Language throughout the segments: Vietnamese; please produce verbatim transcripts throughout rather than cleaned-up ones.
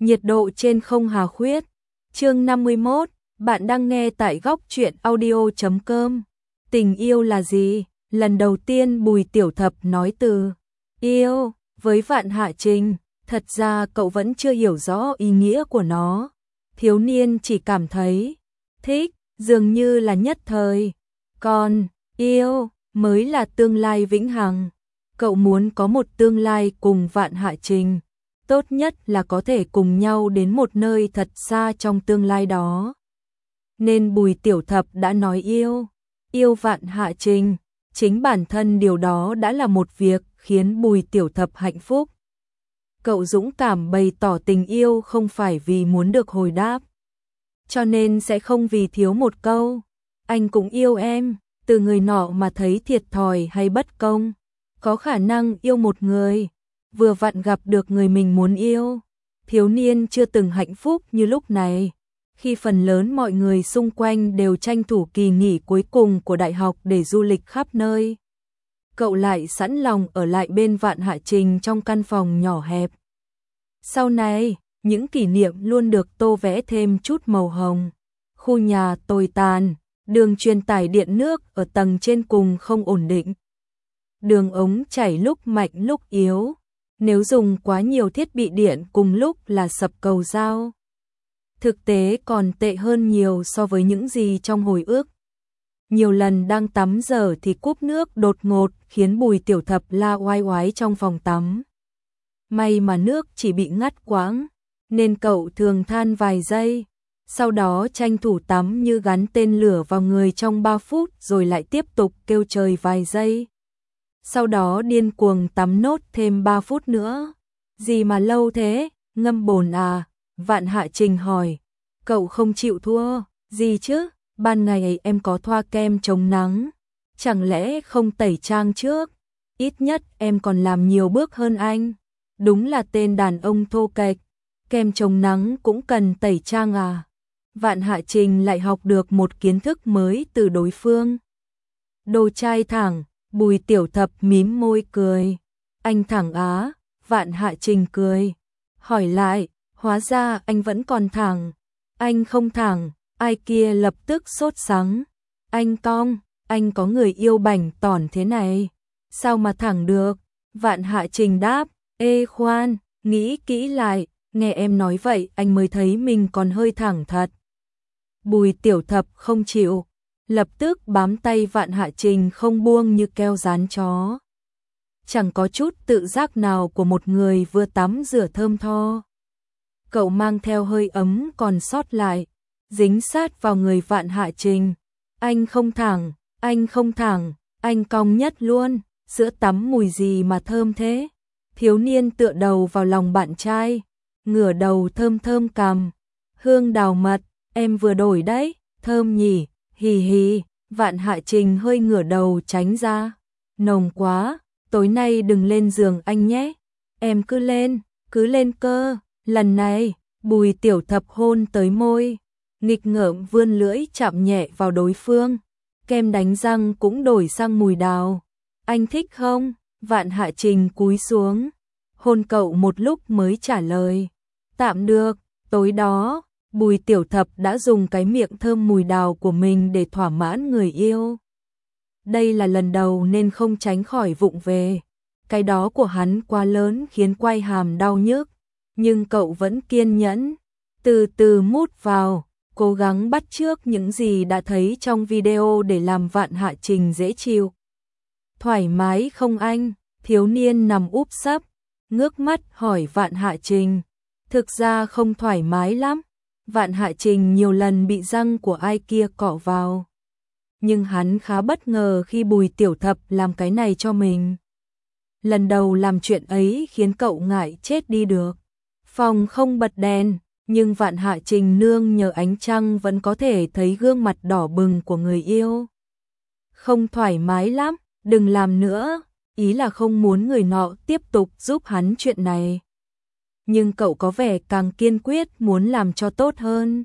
Nhiệt độ trên không hà khuyết. Chương năm mươi mốt, bạn đang nghe tại góc truyện audio chấm com. Tình yêu là gì? Lần đầu tiên Bùi Tiểu Thập nói từ yêu với Vạn Hạ Trình, thật ra cậu vẫn chưa hiểu rõ ý nghĩa của nó. Thiếu niên chỉ cảm thấy thích, dường như là nhất thời, còn yêu mới là tương lai vĩnh hằng. Cậu muốn có một tương lai cùng Vạn Hạ Trình, tốt nhất là có thể cùng nhau đến một nơi thật xa trong tương lai đó. Nên Bùi Tiểu Thập đã nói yêu, yêu Vạn Hạ Trình, chính bản thân điều đó đã là một việc khiến Bùi Tiểu Thập hạnh phúc. Cậu dũng cảm bày tỏ tình yêu không phải vì muốn được hồi đáp, cho nên sẽ không vì thiếu một câu anh cũng yêu em, từ người nọ mà thấy thiệt thòi hay bất công. Có khả năng yêu một người, vừa vặn gặp được người mình muốn yêu. Thiếu niên chưa từng hạnh phúc như lúc này, khi phần lớn mọi người xung quanh đều tranh thủ kỳ nghỉ cuối cùng của đại học để du lịch khắp nơi. Cậu lại sẵn lòng ở lại bên Vạn Hạ Trình trong căn phòng nhỏ hẹp. Sau này, những kỷ niệm luôn được tô vẽ thêm chút màu hồng. Khu nhà tồi tàn, đường truyền tải điện nước ở tầng trên cùng không ổn định. Đường ống chảy lúc mạnh lúc yếu, nếu dùng quá nhiều thiết bị điện cùng lúc là sập cầu dao. Thực tế còn tệ hơn nhiều so với những gì trong hồi ức. Nhiều lần đang tắm giờ thì cúp nước đột ngột khiến Bùi Tiểu Thập la oai oái trong phòng tắm. May mà nước chỉ bị ngắt quãng, nên cậu thường than vài giây, sau đó tranh thủ tắm như gắn tên lửa vào người trong ba phút rồi lại tiếp tục kêu trời vài giây. Sau đó điên cuồng tắm nốt thêm ba phút nữa. Gì mà lâu thế, ngâm bồn à? Vạn Hạ Trình hỏi. Cậu không chịu thua, gì chứ? Ban ngày em có thoa kem chống nắng, chẳng lẽ không tẩy trang trước? Ít nhất em còn làm nhiều bước hơn anh. Đúng là tên đàn ông thô kệch, kem chống nắng cũng cần tẩy trang à? Vạn Hạ Trình lại học được một kiến thức mới từ đối phương. Đồ trai thẳng. Bùi Tiểu Thập mím môi cười. Anh thẳng á? Vạn Hạ Trình cười. Hỏi lại, hóa ra anh vẫn còn thẳng. Anh không thẳng, ai kia lập tức sốt sắng. Anh cong, anh có người yêu bảnh tỏn thế này, sao mà thẳng được? Vạn Hạ Trình đáp, ê khoan, nghĩ kỹ lại, nghe em nói vậy anh mới thấy mình còn hơi thẳng thật. Bùi Tiểu Thập không chịu, lập tức bám tay Vạn Hạ Trình không buông như keo dán chó. Chẳng có chút tự giác nào của một người vừa tắm rửa thơm tho. Cậu mang theo hơi ấm còn sót lại, dính sát vào người Vạn Hạ Trình. Anh không thẳng, anh không thẳng, anh cong nhất luôn, sữa tắm mùi gì mà thơm thế? Thiếu niên tựa đầu vào lòng bạn trai, ngửa đầu thơm thơm cằm. Hương đào mật, em vừa đổi đấy, thơm nhỉ? Hì hì. Vạn Hạ Trình hơi ngửa đầu tránh ra. Nồng quá, tối nay đừng lên giường anh nhé. Em cứ lên, cứ lên cơ. Lần này, Bùi Tiểu Thập hôn tới môi, nghịch ngợm vươn lưỡi chạm nhẹ vào đối phương. Kem đánh răng cũng đổi sang mùi đào. Anh thích không? Vạn Hạ Trình cúi xuống, hôn cậu một lúc mới trả lời. Tạm được. Tối đó, Bùi Tiểu Thập đã dùng cái miệng thơm mùi đào của mình để thỏa mãn người yêu. Đây là lần đầu nên không tránh khỏi vụng về. Cái đó của hắn quá lớn khiến quai hàm đau nhức. Nhưng cậu vẫn kiên nhẫn, từ từ mút vào, cố gắng bắt chước những gì đã thấy trong video để làm Vạn Hạ Trình dễ chịu. Thoải mái không anh? Thiếu niên nằm úp sấp, ngước mắt hỏi Vạn Hạ Trình. Thực ra không thoải mái lắm. Vạn Hạ Trình nhiều lần bị răng của ai kia cọ vào. Nhưng hắn khá bất ngờ khi Bùi Tiểu Thập làm cái này cho mình. Lần đầu làm chuyện ấy khiến cậu ngại chết đi được. Phòng không bật đèn, nhưng Vạn Hạ Trình nương nhờ ánh trăng vẫn có thể thấy gương mặt đỏ bừng của người yêu. Không thoải mái lắm, đừng làm nữa, ý là không muốn người nọ tiếp tục giúp hắn chuyện này. Nhưng cậu có vẻ càng kiên quyết muốn làm cho tốt hơn.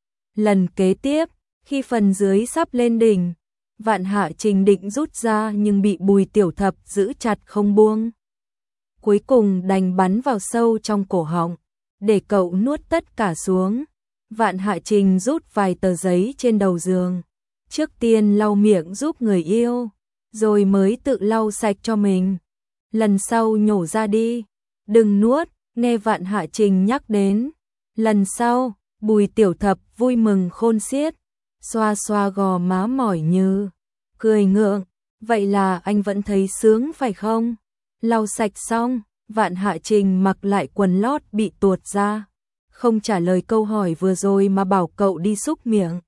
Lần kế tiếp, khi phần dưới sắp lên đỉnh, Vạn Hạ Trình định rút ra nhưng bị Bùi Tiểu Thập giữ chặt không buông. Cuối cùng đành bắn vào sâu trong cổ họng. để cậu nuốt tất cả xuống. Vạn Hạ Trình rút vài tờ giấy trên đầu giường, trước tiên lau miệng giúp người yêu, rồi mới tự lau sạch cho mình. Lần sau nhổ ra đi, đừng nuốt, nghe Vạn Hạ Trình nhắc đến. Lần sau, Bùi Tiểu Thập vui mừng khôn xiết, xoa xoa gò má mỏi như, cười ngượng, vậy là anh vẫn thấy sướng phải không? Lau sạch xong, Vạn Hạ Trình mặc lại quần lót bị tuột ra, không trả lời câu hỏi vừa rồi mà bảo cậu đi xúc miệng.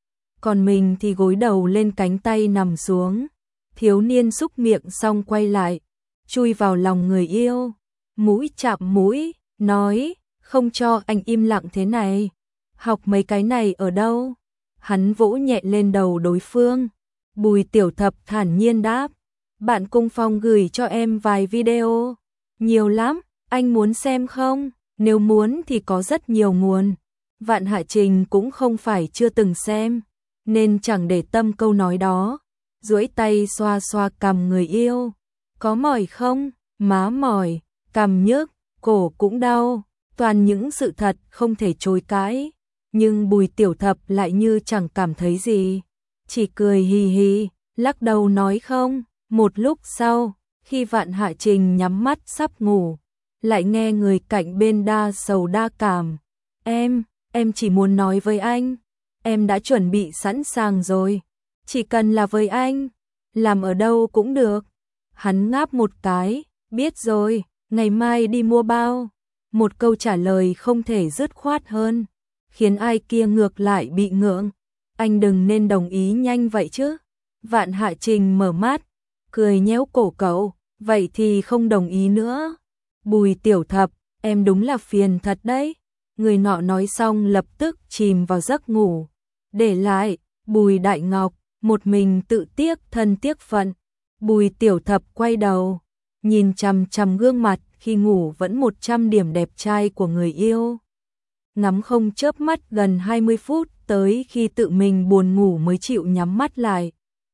Còn mình thì gối đầu lên cánh tay nằm xuống. Thiếu niên xúc miệng xong quay lại, chui vào lòng người yêu, mũi chạm mũi, nói, không cho anh im lặng thế này. Học mấy cái này ở đâu? Hắn vỗ nhẹ lên đầu đối phương. Bùi Tiểu Thập thản nhiên đáp, bạn cùng phòng gửi cho em vài video. Nhiều lắm, anh muốn xem không? Nếu muốn thì có rất nhiều nguồn. Vạn Hạ Trình cũng không phải chưa từng xem, nên chẳng để tâm câu nói đó. Duỗi tay xoa xoa cằm người yêu. Có mỏi không? Má mỏi, cằm nhức, cổ cũng đau. Toàn những sự thật không thể chối cãi. Nhưng Bùi Tiểu Thập lại như chẳng cảm thấy gì, chỉ cười hì hì, lắc đầu nói không. Một lúc sau, khi Vạn Hạ Trình nhắm mắt sắp ngủ, lại nghe người cạnh bên đa sầu đa cảm. Em, em chỉ muốn nói với anh, em đã chuẩn bị sẵn sàng rồi, chỉ cần là với anh, làm ở đâu cũng được. Hắn ngáp một cái, biết rồi, ngày mai đi mua bao. Một câu trả lời không thể dứt khoát hơn, khiến ai kia ngược lại bị ngượng. Anh đừng nên đồng ý nhanh vậy chứ. Vạn Hạ Trình mở mắt, cười nhéo cổ cậu, vậy thì không đồng ý nữa. Bùi Tiểu Thập, em đúng là phiền thật đấy. Người nọ nói xong lập tức chìm vào giấc ngủ, để lại Bùi Đại Ngọc một mình tự tiếc thân tiếc phận. Bùi Tiểu Thập quay đầu, nhìn chằm chằm gương mặt khi ngủ vẫn một trăm điểm đẹp trai của người yêu. Ngắm không chớp mắt gần hai mươi phút, tới khi tự mình buồn ngủ mới chịu nhắm mắt lại.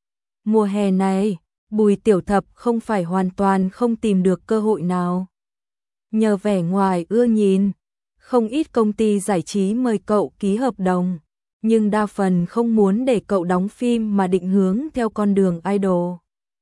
Mùa hè này, Bùi Tiểu Thập không phải hoàn toàn không tìm được cơ hội nào. Nhờ vẻ ngoài ưa nhìn, không ít công ty giải trí mời cậu ký hợp đồng, nhưng đa phần không muốn để cậu đóng phim mà định hướng theo con đường idol.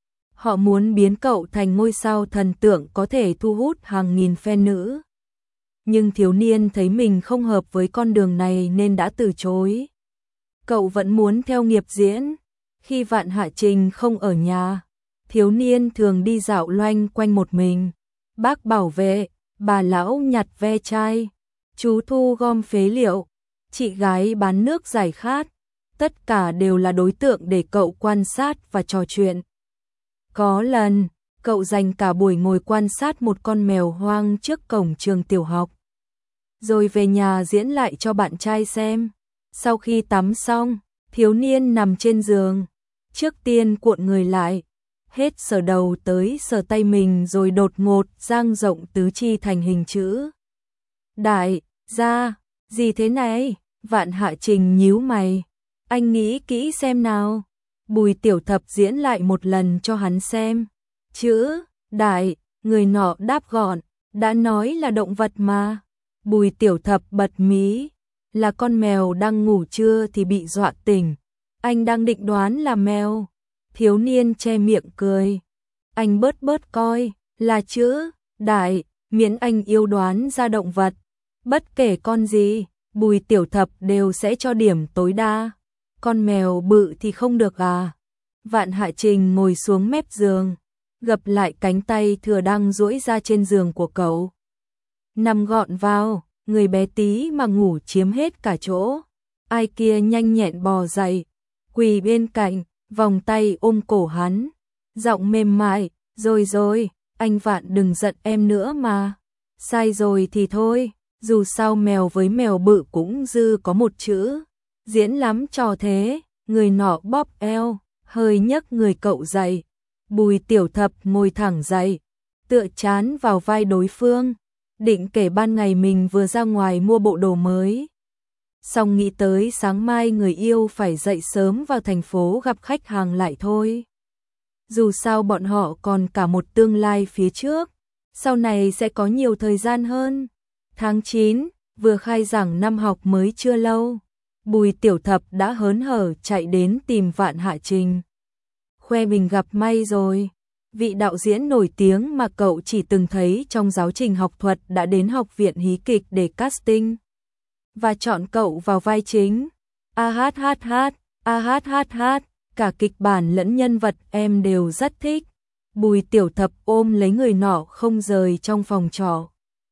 Họ muốn biến cậu thành ngôi sao thần tượng có thể thu hút hàng nghìn fan nữ. Nhưng thiếu niên thấy mình không hợp với con đường này nên đã từ chối. Cậu vẫn muốn theo nghiệp diễn. Khi Vạn Hạ Trình không ở nhà, thiếu niên thường đi dạo loanh quanh một mình. Bác bảo vệ, bà lão nhặt ve chai, chú thu gom phế liệu, chị gái bán nước giải khát. Tất cả đều là đối tượng để cậu quan sát và trò chuyện. Có lần, cậu dành cả buổi ngồi quan sát một con mèo hoang trước cổng trường tiểu học, rồi về nhà diễn lại cho bạn trai xem. Sau khi tắm xong, thiếu niên nằm trên giường, trước tiên cuộn người lại, hết sờ đầu tới sờ tay mình rồi đột ngột dang rộng tứ chi thành hình chữ đại. Ra, gì thế này? Vạn Hạ Trình nhíu mày. Anh nghĩ kỹ xem nào. Bùi Tiểu Thập diễn lại một lần cho hắn xem. Chữ đại, người nọ đáp gọn, đã nói là động vật mà. Bùi Tiểu Thập bật mí, là con mèo đang ngủ trưa thì bị dọa tỉnh. Anh đang định đoán là mèo. Thiếu niên che miệng cười. Anh bớt bớt coi, là chữ đại, miễn anh yêu đoán ra động vật. Bất kể con gì, Bùi Tiểu Thập đều sẽ cho điểm tối đa. Con mèo bự thì không được à? Vạn Hạ Trình ngồi xuống mép giường, gập lại cánh tay thừa đang duỗi ra trên giường của cậu. Nằm gọn vào, người bé tí mà ngủ chiếm hết cả chỗ. Ai kia nhanh nhẹn bò dậy, quỳ bên cạnh, vòng tay ôm cổ hắn, giọng mềm mại, rồi rồi, anh Vạn đừng giận em nữa mà. Sai rồi thì thôi, dù sao mèo với mèo bự cũng dư có một chữ. Diễn lắm trò thế. Người nọ bóp eo, hơi nhấc người cậu dậy. Bùi Tiểu Thập ngồi thẳng dậy, tựa chán vào vai đối phương, định kể ban ngày mình vừa ra ngoài mua bộ đồ mới. Xong nghĩ tới sáng mai người yêu phải dậy sớm vào thành phố gặp khách hàng lại thôi. Dù sao bọn họ còn cả một tương lai phía trước, sau này sẽ có nhiều thời gian hơn. Tháng chín, vừa khai giảng năm học mới chưa lâu, Bùi Tiểu Thập đã hớn hở chạy đến tìm Vạn Hạ Trình. Khoe mình gặp may rồi, vị đạo diễn nổi tiếng mà cậu chỉ từng thấy trong giáo trình học thuật đã đến học viện hí kịch để casting và chọn cậu vào vai chính. A hát hát hát, a hát hát hát, cả kịch bản lẫn nhân vật em đều rất thích. Bùi Tiểu Thập ôm lấy người nọ không rời trong phòng trọ,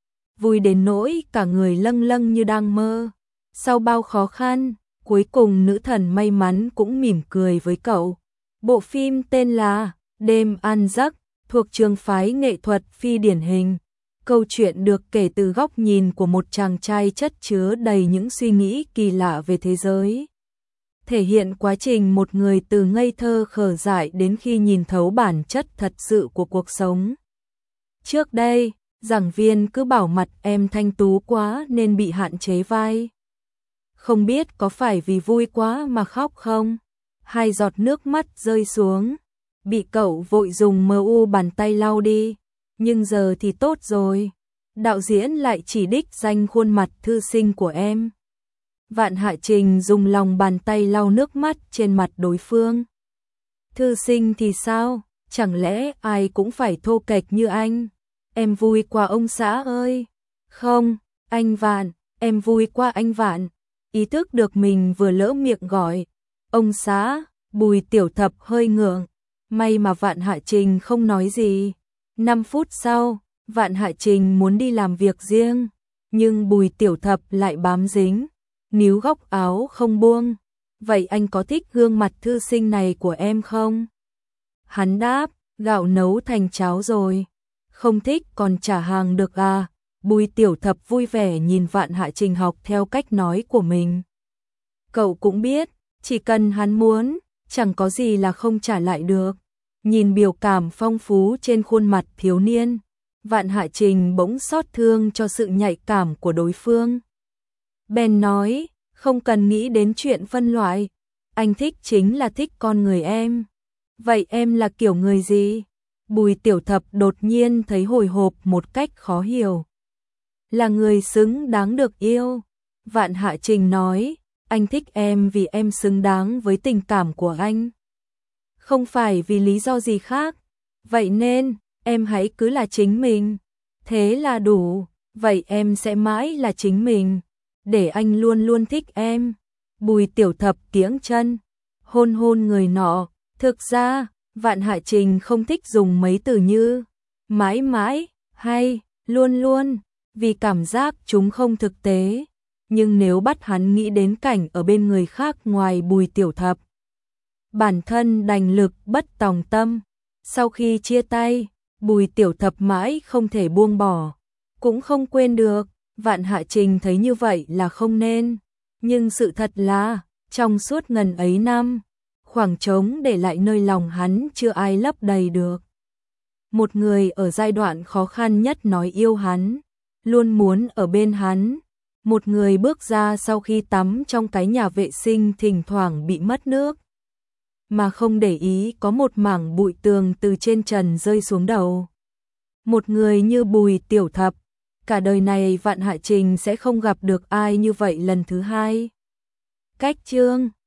vui đến nỗi cả người lâng lâng như đang mơ. Sau bao khó khăn, cuối cùng nữ thần may mắn cũng mỉm cười với cậu. Bộ phim tên là Đêm Ăn Giấc, thuộc trường phái nghệ thuật phi điển hình. Câu chuyện được kể từ góc nhìn của một chàng trai chất chứa đầy những suy nghĩ kỳ lạ về thế giới, thể hiện quá trình một người từ ngây thơ khờ dại đến khi nhìn thấu bản chất thật sự của cuộc sống. Trước đây, giảng viên cứ bảo mặt em thanh tú quá nên bị hạn chế vai. Không biết có phải vì vui quá mà khóc không? Hai giọt nước mắt rơi xuống, bị cậu vội dùng mờ u bàn tay lau đi. Nhưng giờ thì tốt rồi, đạo diễn lại chỉ đích danh khuôn mặt thư sinh của em. Vạn Hạ Trình dùng lòng bàn tay lau nước mắt trên mặt đối phương. Thư sinh thì sao? Chẳng lẽ ai cũng phải thô kệch như anh? Em vui quá ông xã ơi. Không, anh Vạn, em vui quá anh Vạn. Ý thức được mình vừa lỡ miệng gọi ông xã, Bùi Tiểu Thập hơi ngượng. May mà Vạn Hạ Trình không nói gì. Năm phút sau, Vạn Hạ Trình muốn đi làm việc riêng, nhưng Bùi Tiểu Thập lại bám dính, níu góc áo không buông. Vậy anh có thích gương mặt thư sinh này của em không? Hắn đáp, gạo nấu thành cháo rồi. Không thích còn trả hàng được à? Bùi Tiểu Thập vui vẻ nhìn Vạn Hạ Trình học theo cách nói của mình. Cậu cũng biết, chỉ cần hắn muốn, chẳng có gì là không trả lại được. Nhìn biểu cảm phong phú trên khuôn mặt thiếu niên, Vạn Hạ Trình bỗng xót thương cho sự nhạy cảm của đối phương. Bèn nói, không cần nghĩ đến chuyện phân loại, anh thích chính là thích con người em. Vậy em là kiểu người gì? Bùi Tiểu Thập đột nhiên thấy hồi hộp một cách khó hiểu. Là người xứng đáng được yêu. Vạn Hạ Trình nói, anh thích em vì em xứng đáng với tình cảm của anh. Không phải vì lý do gì khác. Vậy nên, em hãy cứ là chính mình. Thế là đủ. Vậy em sẽ mãi là chính mình. Để anh luôn luôn thích em. Bùi Tiểu Thập kiễng chân, hôn hôn người nọ. Thực ra, Vạn Hạ Trình không thích dùng mấy từ như mãi mãi hay luôn luôn, vì cảm giác chúng không thực tế. Nhưng nếu bắt hắn nghĩ đến cảnh ở bên người khác ngoài Bùi Tiểu Thập, bản thân đành lực bất tòng tâm. Sau khi chia tay, Bùi Tiểu Thập mãi không thể buông bỏ, cũng không quên được. Vạn Hạ Trình thấy như vậy là không nên. Nhưng sự thật là, trong suốt ngần ấy năm, khoảng trống để lại nơi lòng hắn chưa ai lấp đầy được. Một người ở giai đoạn khó khăn nhất nói yêu hắn, luôn muốn ở bên hắn. Một người bước ra sau khi tắm trong cái nhà vệ sinh thỉnh thoảng bị mất nước, mà không để ý có một mảng bụi tường từ trên trần rơi xuống đầu. Một người như Bùi Tiểu Thập, cả đời này Vạn Hạ Trình sẽ không gặp được ai như vậy lần thứ hai. Cách chương